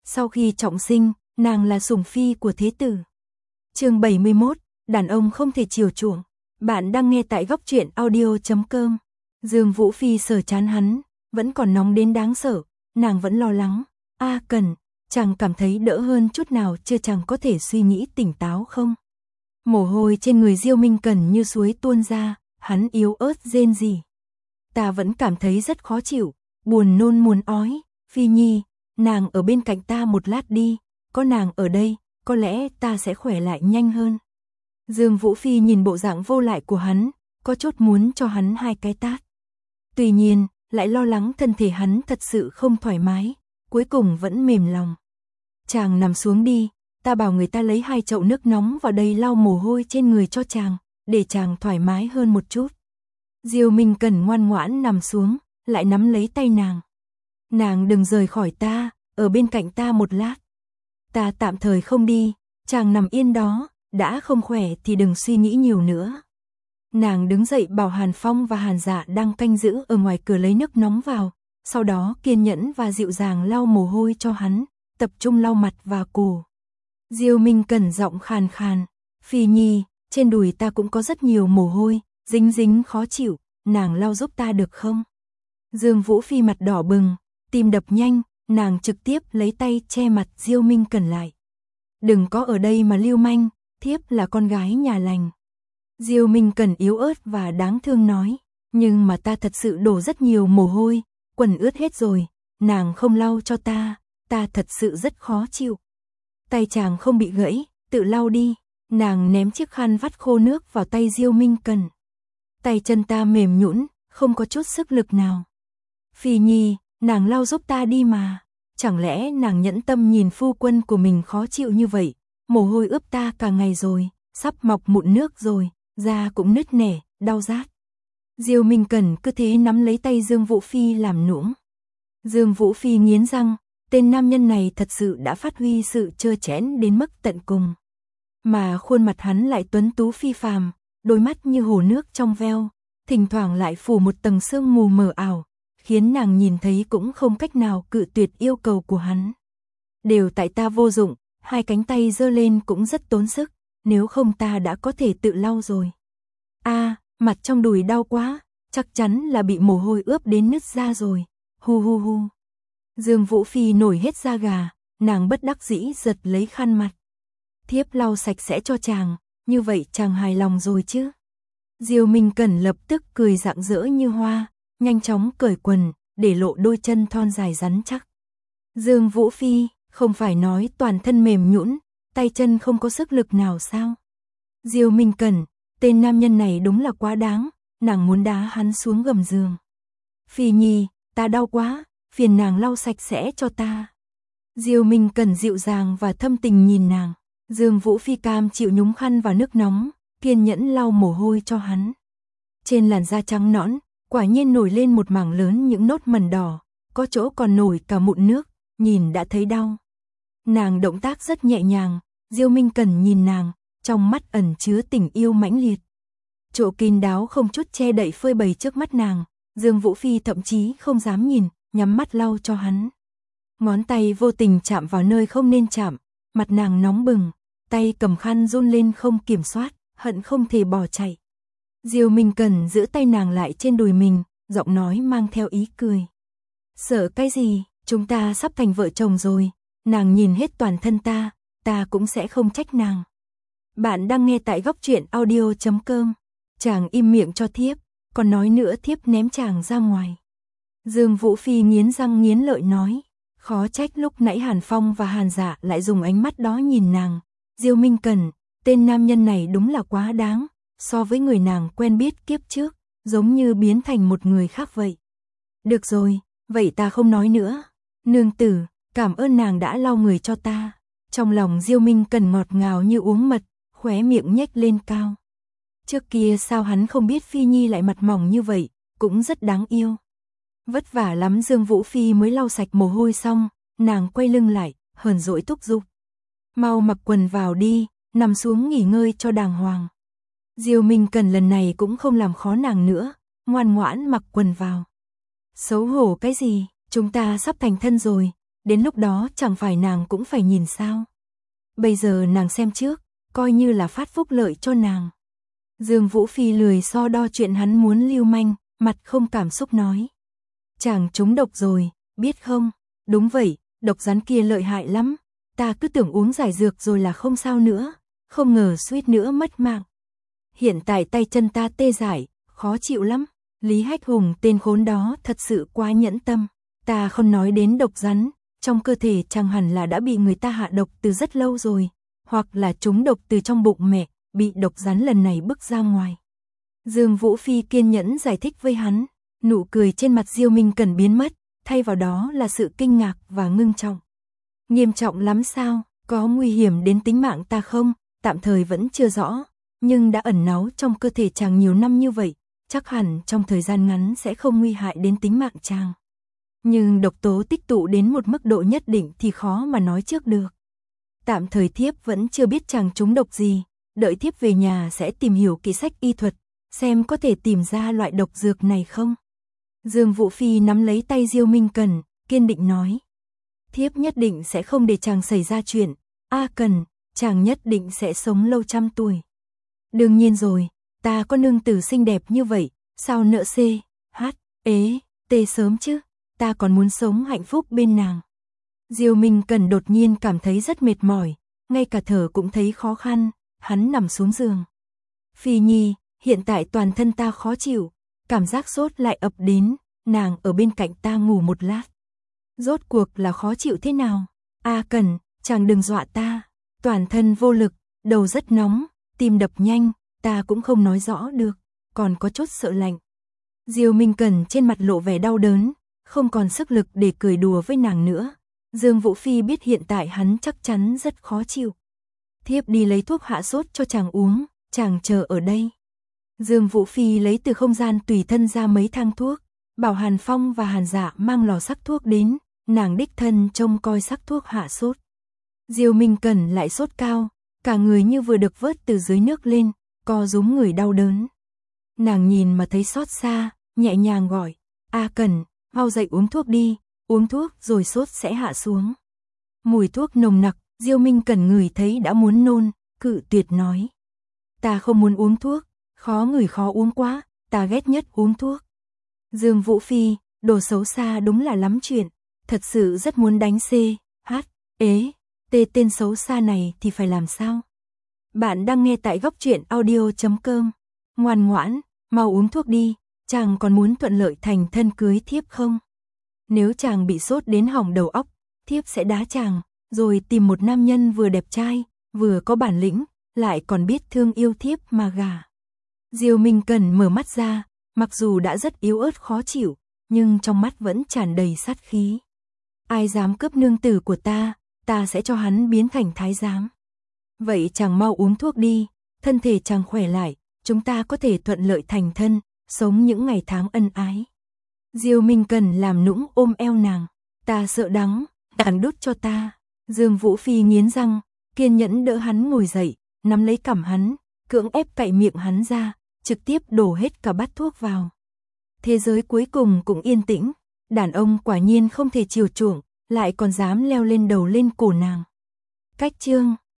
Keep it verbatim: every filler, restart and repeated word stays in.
Sau khi trọng sinh, nàng là sủng phi của thế tử. Chương bảy mươi mốt, đàn ông không thể chiều chuộng. Bạn đang nghe tại góc truyện audio chấm com. Dương Vũ Phi sờ chán hắn, vẫn còn nóng đến đáng sợ, nàng vẫn lo lắng. A à, Cần, chàng cảm thấy đỡ hơn chút nào chưa, chàng có thể suy nghĩ tỉnh táo không? Mồ hôi trên người Diêu Minh Cần như suối tuôn ra, hắn yếu ớt rên rỉ. Ta vẫn cảm thấy rất khó chịu, buồn nôn muốn ói. Phi Nhi, nàng ở bên cạnh ta một lát đi, có nàng ở đây, có lẽ ta sẽ khỏe lại nhanh hơn. Dương Vũ Phi nhìn bộ dạng vô lại của hắn, có chút muốn cho hắn hai cái tát. Tuy nhiên, lại lo lắng thân thể hắn thật sự không thoải mái, cuối cùng vẫn mềm lòng. Chàng nằm xuống đi, ta bảo người ta lấy hai chậu nước nóng vào đây lau mồ hôi trên người cho chàng, để chàng thoải mái hơn một chút. Diêu Minh Cần ngoan ngoãn nằm xuống, lại nắm lấy tay nàng. Nàng đừng rời khỏi ta, ở bên cạnh ta một lát. Ta tạm thời không đi, chàng nằm yên đó, đã không khỏe thì đừng suy nghĩ nhiều nữa. Nàng đứng dậy bảo Hàn Phong và Hàn Dạ đang canh giữ ở ngoài cửa lấy nước nóng vào, sau đó kiên nhẫn và dịu dàng lau mồ hôi cho hắn, tập trung lau mặt và cổ. Diêu Minh Cần giọng khàn khàn, Phi Nhi, trên đùi ta cũng có rất nhiều mồ hôi, dính dính khó chịu, nàng lau giúp ta được không? Dương Vũ Phi mặt đỏ bừng, tim đập nhanh, nàng trực tiếp lấy tay che mặt Diêu Minh Cần lại. Đừng có ở đây mà lưu manh, thiếp là con gái nhà lành. Diêu Minh Cần yếu ớt và đáng thương nói, nhưng mà ta thật sự đổ rất nhiều mồ hôi, quần ướt hết rồi, nàng không lau cho ta, ta thật sự rất khó chịu. Tay chàng không bị gãy, tự lau đi. Nàng ném chiếc khăn vắt khô nước vào tay Diêu Minh Cần. Tay chân ta mềm nhũn, không có chút sức lực nào. Phi Nhi, nàng lau giúp ta đi mà. Chẳng lẽ nàng nhẫn tâm nhìn phu quân của mình khó chịu như vậy? Mồ hôi ướp ta cả ngày rồi, sắp mọc mụn nước rồi, da cũng nứt nẻ, đau rát. Diêu Minh Cần cứ thế nắm lấy tay Dương Vũ Phi làm nũng. Dương Vũ Phi nghiến răng, tên nam nhân này thật sự đã phát huy sự trơ trẽn đến mức tận cùng. Mà khuôn mặt hắn lại tuấn tú phi phàm, đôi mắt như hồ nước trong veo, thỉnh thoảng lại phủ một tầng sương mù mờ ảo, khiến nàng nhìn thấy cũng không cách nào cự tuyệt yêu cầu của hắn. Đều tại ta vô dụng, hai cánh tay giơ lên cũng rất tốn sức, nếu không ta đã có thể tự lau rồi. A, à, mặt trong đùi đau quá, chắc chắn là bị mồ hôi ướp đến nứt ra rồi. Hu hu hu. Dương Vũ Phi nổi hết da gà, nàng bất đắc dĩ giật lấy khăn mặt. Thiếp lau sạch sẽ cho chàng, như vậy chàng hài lòng rồi chứ? Diêu Minh Cần lập tức cười rạng rỡ như hoa, nhanh chóng cởi quần, để lộ đôi chân thon dài rắn chắc. Dương Vũ Phi, không phải nói toàn thân mềm nhũn, tay chân không có sức lực nào sao? Diêu Minh Cần, tên nam nhân này đúng là quá đáng, nàng muốn đá hắn xuống gầm giường. Phi Nhi, ta đau quá, phiền nàng lau sạch sẽ cho ta. Diêu Minh Cần dịu dàng và thâm tình nhìn nàng. Dương Vũ Phi cam chịu nhúng khăn vào nước nóng, kiên nhẫn lau mồ hôi cho hắn. Trên làn da trắng nõn, quả nhiên nổi lên một mảng lớn những nốt mẩn đỏ, có chỗ còn nổi cả mụn nước, nhìn đã thấy đau. Nàng động tác rất nhẹ nhàng, Diêu Minh Cần nhìn nàng, trong mắt ẩn chứa tình yêu mãnh liệt. Chỗ kín đáo không chút che đậy phơi bày trước mắt nàng, Dương Vũ Phi thậm chí không dám nhìn, nhắm mắt lau cho hắn. Ngón tay vô tình chạm vào nơi không nên chạm, mặt nàng nóng bừng, tay cầm khăn run lên không kiểm soát, hận không thể bỏ chạy. Diêu Minh Cần giữ tay nàng lại trên đùi mình, giọng nói mang theo ý cười. Sợ cái gì, chúng ta sắp thành vợ chồng rồi, nàng nhìn hết toàn thân ta, ta cũng sẽ không trách nàng. Bạn đang nghe tại góc truyện audio chấm com. Chàng im miệng cho thiếp, còn nói nữa thiếp ném chàng ra ngoài. Dương Vũ Phi nghiến răng nghiến lợi nói, khó trách lúc nãy Hàn Phong và Hàn Dạ lại dùng ánh mắt đó nhìn nàng. Diêu Minh Cần, tên nam nhân này đúng là quá đáng, so với người nàng quen biết kiếp trước, giống như biến thành một người khác vậy. Được rồi, vậy ta không nói nữa. Nương tử, cảm ơn nàng đã lau người cho ta. Trong lòng Diêu Minh Cần ngọt ngào như uống mật, khóe miệng nhếch lên cao. Trước kia sao hắn không biết Phi Nhi lại mặt mỏng như vậy, cũng rất đáng yêu. Vất vả lắm Dương Vũ Phi mới lau sạch mồ hôi xong, nàng quay lưng lại, hờn dỗi thúc giục. Mau mặc quần vào đi, nằm xuống nghỉ ngơi cho đàng hoàng. Diêu Minh Cần lần này cũng không làm khó nàng nữa, ngoan ngoãn mặc quần vào. Xấu hổ cái gì, chúng ta sắp thành thân rồi, đến lúc đó chẳng phải nàng cũng phải nhìn sao. Bây giờ nàng xem trước, coi như là phát phúc lợi cho nàng. Dương Vũ Phi lười so đo chuyện hắn muốn lưu manh, mặt không cảm xúc nói. Chàng trúng độc rồi, biết không? Đúng vậy, độc rắn kia lợi hại lắm. Ta cứ tưởng uống giải dược rồi là không sao nữa, không ngờ suýt nữa mất mạng. Hiện tại tay chân ta tê dại, khó chịu lắm. Lý Hách Hùng tên khốn đó thật sự quá nhẫn tâm. Ta không nói đến độc rắn, trong cơ thể chàng hẳn là đã bị người ta hạ độc từ rất lâu rồi, hoặc là trúng độc từ trong bụng mẹ, bị độc rắn lần này bức ra ngoài. Dương Vũ Phi kiên nhẫn giải thích với hắn, nụ cười trên mặt Diêu Minh Cẩn biến mất, thay vào đó là sự kinh ngạc và ngưng trọng. Nghiêm trọng lắm sao, có nguy hiểm đến tính mạng ta không? Tạm thời vẫn chưa rõ, nhưng đã ẩn náu trong cơ thể chàng nhiều năm như vậy, chắc hẳn trong thời gian ngắn sẽ không nguy hại đến tính mạng chàng. Nhưng độc tố tích tụ đến một mức độ nhất định thì khó mà nói trước được. Tạm thời thiếp vẫn chưa biết chàng trúng độc gì, đợi thiếp về nhà sẽ tìm hiểu kỹ sách y thuật, xem có thể tìm ra loại độc dược này không. Dương Vũ Phi nắm lấy tay Diêu Minh Cẩn, kiên định nói. Thiếp nhất định sẽ không để chàng xảy ra chuyện, A Cẩn, chàng nhất định sẽ sống lâu trăm tuổi. Đương nhiên rồi, ta có nương tử xinh đẹp như vậy, sao nỡ C, H, ế, T sớm chứ, ta còn muốn sống hạnh phúc bên nàng. Diêu Minh Cẩn đột nhiên cảm thấy rất mệt mỏi, ngay cả thở cũng thấy khó khăn, hắn nằm xuống giường. Phi Nhi, hiện tại toàn thân ta khó chịu, cảm giác sốt lại ập đến, nàng ở bên cạnh ta ngủ một lát. Rốt cuộc là khó chịu thế nào? A Cẩn, chàng đừng dọa ta, toàn thân vô lực, đầu rất nóng, tim đập nhanh, ta cũng không nói rõ được, còn có chút sợ lạnh. Diêu Minh Cẩn trên mặt lộ vẻ đau đớn, không còn sức lực để cười đùa với nàng nữa. Dương Vũ Phi biết hiện tại hắn chắc chắn rất khó chịu. Thiếp đi lấy thuốc hạ sốt cho chàng uống, chàng chờ ở đây. Dương Vũ Phi lấy từ không gian tùy thân ra mấy thang thuốc, bảo Hàn Phong và Hàn Dạ mang lò sắc thuốc đến, nàng đích thân trông coi sắc thuốc hạ sốt. Diêu Minh Cẩn lại sốt cao, cả người như vừa được vớt từ dưới nước lên, co rúm người đau đớn. Nàng nhìn mà thấy xót xa, nhẹ nhàng gọi, A Cẩn, mau dậy uống thuốc đi, uống thuốc rồi sốt sẽ hạ xuống. Mùi thuốc nồng nặc, Diêu Minh Cẩn ngửi thấy đã muốn nôn, cự tuyệt nói. Ta không muốn uống thuốc, khó ngửi khó uống quá, ta ghét nhất uống thuốc. Dương Vũ Phi, đồ xấu xa đúng là lắm chuyện, thật sự rất muốn đánh C, H, ế, T tên xấu xa này thì phải làm sao? Bạn đang nghe tại góc truyện audio chấm com. Ngoan ngoãn, mau uống thuốc đi, chàng còn muốn thuận lợi thành thân cưới thiếp không? Nếu chàng bị sốt đến hỏng đầu óc, thiếp sẽ đá chàng, rồi tìm một nam nhân vừa đẹp trai, vừa có bản lĩnh, lại còn biết thương yêu thiếp mà gả. Diêu Minh Cẩn mở mắt ra, mặc dù đã rất yếu ớt khó chịu, nhưng trong mắt vẫn tràn đầy sát khí. Ai dám cướp nương tử của ta, ta sẽ cho hắn biến thành thái giám. Vậy chàng mau uống thuốc đi, thân thể chàng khỏe lại, chúng ta có thể thuận lợi thành thân, sống những ngày tháng ân ái. Diêu Minh Cẩn làm nũng ôm eo nàng, ta sợ đắng, đàn đút cho ta. Dương Vũ Phi nghiến răng, kiên nhẫn đỡ hắn ngồi dậy, nắm lấy cằm hắn, cưỡng ép cạy miệng hắn ra, trực tiếp đổ hết cả bát thuốc vào. Thế giới cuối cùng cũng yên tĩnh, đàn ông quả nhiên không thể chiều chuộng, lại còn dám leo lên đầu lên cổ nàng. Cách chương